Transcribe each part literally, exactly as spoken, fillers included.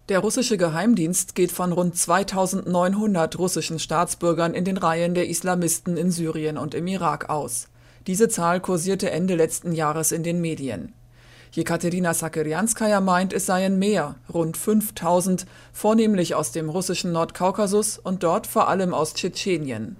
Der russische Geheimdienst geht von rund zweitausendneunhundert russischen Staatsbürgern in den Reihen der Islamisten in Syrien und im Irak aus. Diese Zahl kursierte Ende letzten Jahres in den Medien. Jekaterina Sakerjanskaja meint, es seien mehr, rund fünftausend, vornehmlich aus dem russischen Nordkaukasus und dort vor allem aus Tschetschenien.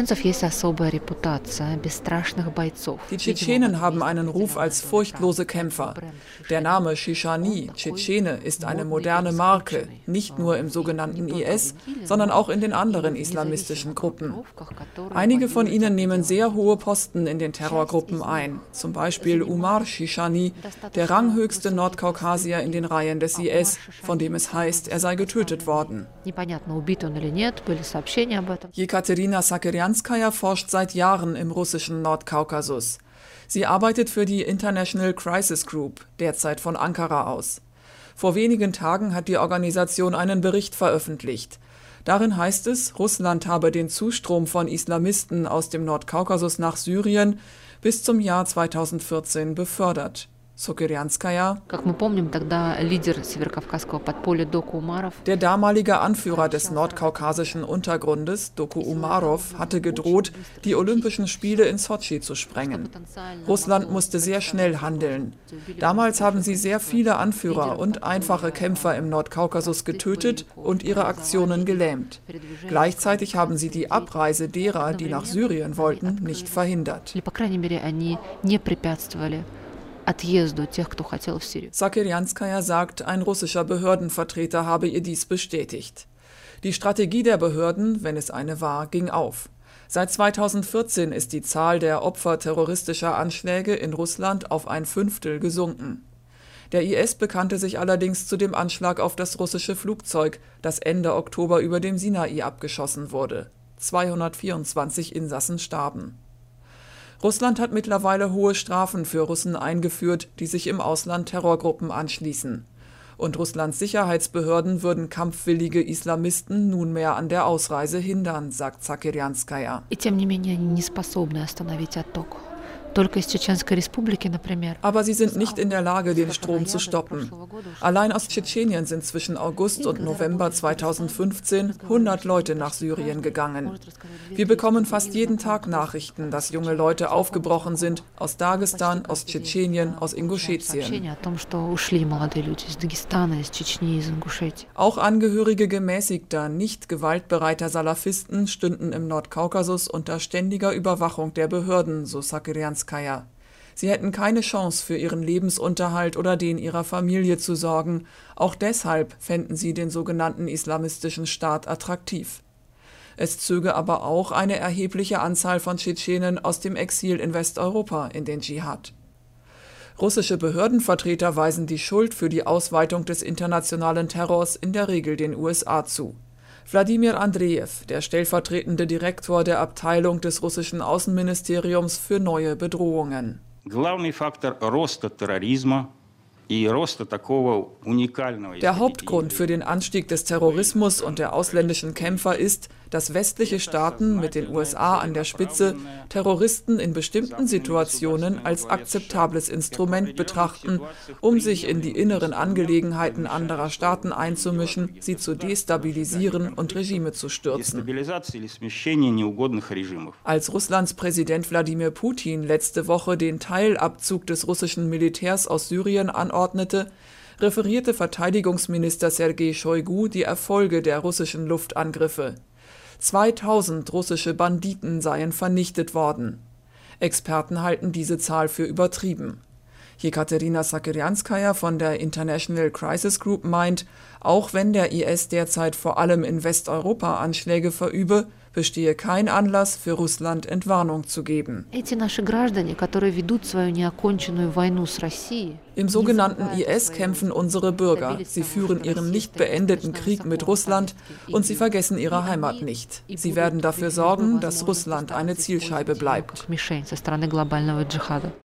Die Tschetschenen haben einen Ruf als furchtlose Kämpfer. Der Name Shishani, Tschetschene, ist eine moderne Marke, nicht nur im sogenannten I S, sondern auch in den anderen islamistischen Gruppen. Einige von ihnen nehmen sehr hohe Posten in den Terrorgruppen ein, zum Beispiel Umar Shishani, der Der ranghöchste Nordkaukasier in den Reihen des I S, von dem es heißt, er sei getötet worden. Jekaterina Sakerjanskaja forscht seit Jahren im russischen Nordkaukasus. Sie arbeitet für die International Crisis Group, derzeit von Ankara aus. Vor wenigen Tagen hat die Organisation einen Bericht veröffentlicht. Darin heißt es, Russland habe den Zustrom von Islamisten aus dem Nordkaukasus nach Syrien bis zum Jahr zweitausendvierzehn befördert. Sakerjanskaja: Der damalige Anführer des nordkaukasischen Untergrundes, Doku Umarov, hatte gedroht, die Olympischen Spiele in Sotschi zu sprengen. Russland musste sehr schnell handeln. Damals haben sie sehr viele Anführer und einfache Kämpfer im Nordkaukasus getötet und ihre Aktionen gelähmt. Gleichzeitig haben sie die Abreise derer, die nach Syrien wollten, nicht verhindert. Sakerjanskaja sagt, ein russischer Behördenvertreter habe ihr dies bestätigt. Die Strategie der Behörden, wenn es eine war, ging auf. Seit zweitausendvierzehn ist die Zahl der Opfer terroristischer Anschläge in Russland auf ein Fünftel gesunken. Der I S bekannte sich allerdings zu dem Anschlag auf das russische Flugzeug, das Ende Oktober über dem Sinai abgeschossen wurde. zweihundertvierundzwanzig Insassen starben. Russland hat mittlerweile hohe Strafen für Russen eingeführt, die sich im Ausland Terrorgruppen anschließen. Und Russlands Sicherheitsbehörden würden kampfwillige Islamisten nunmehr an der Ausreise hindern, sagt Sakerjanskaja. Aber sie sind nicht in der Lage, den Strom zu stoppen. Allein aus Tschetschenien sind zwischen August und November zweitausendfünfzehn hundert Leute nach Syrien gegangen. Wir bekommen fast jeden Tag Nachrichten, dass junge Leute aufgebrochen sind, aus Dagestan, aus Tschetschenien, aus Ingushetien. Auch Angehörige gemäßigter, nicht gewaltbereiter Salafisten stünden im Nordkaukasus unter ständiger Überwachung der Behörden, so Sakerjanskaja. Sie hätten keine Chance, für ihren Lebensunterhalt oder den ihrer Familie zu sorgen. Auch deshalb fänden sie den sogenannten islamistischen Staat attraktiv. Es zöge aber auch eine erhebliche Anzahl von Tschetschenen aus dem Exil in Westeuropa in den Dschihad. Russische Behördenvertreter weisen die Schuld für die Ausweitung des internationalen Terrors in der Regel den U S A zu. Wladimir Andrejew, der stellvertretende Direktor der Abteilung des russischen Außenministeriums für neue Bedrohungen. Der Hauptgrund für den Anstieg des Terrorismus und der ausländischen Kämpfer ist, dass westliche Staaten mit den U S A an der Spitze Terroristen in bestimmten Situationen als akzeptables Instrument betrachten, um sich in die inneren Angelegenheiten anderer Staaten einzumischen, sie zu destabilisieren und Regime zu stürzen. Als Russlands Präsident Wladimir Putin letzte Woche den Teilabzug des russischen Militärs aus Syrien anordnete, referierte Verteidigungsminister Sergei Shoigu die Erfolge der russischen Luftangriffe. zweitausend russische Banditen seien vernichtet worden. Experten halten diese Zahl für übertrieben. Jekaterina Sakerjanskaja von der International Crisis Group meint, auch wenn der I S derzeit vor allem in Westeuropa Anschläge verübe, bestehe kein Anlass für Russland Entwarnung zu geben. Im sogenannten I S kämpfen unsere Bürger. Sie führen ihren nicht beendeten Krieg mit Russland und sie vergessen ihre Heimat nicht. Sie werden dafür sorgen, dass Russland eine Zielscheibe bleibt.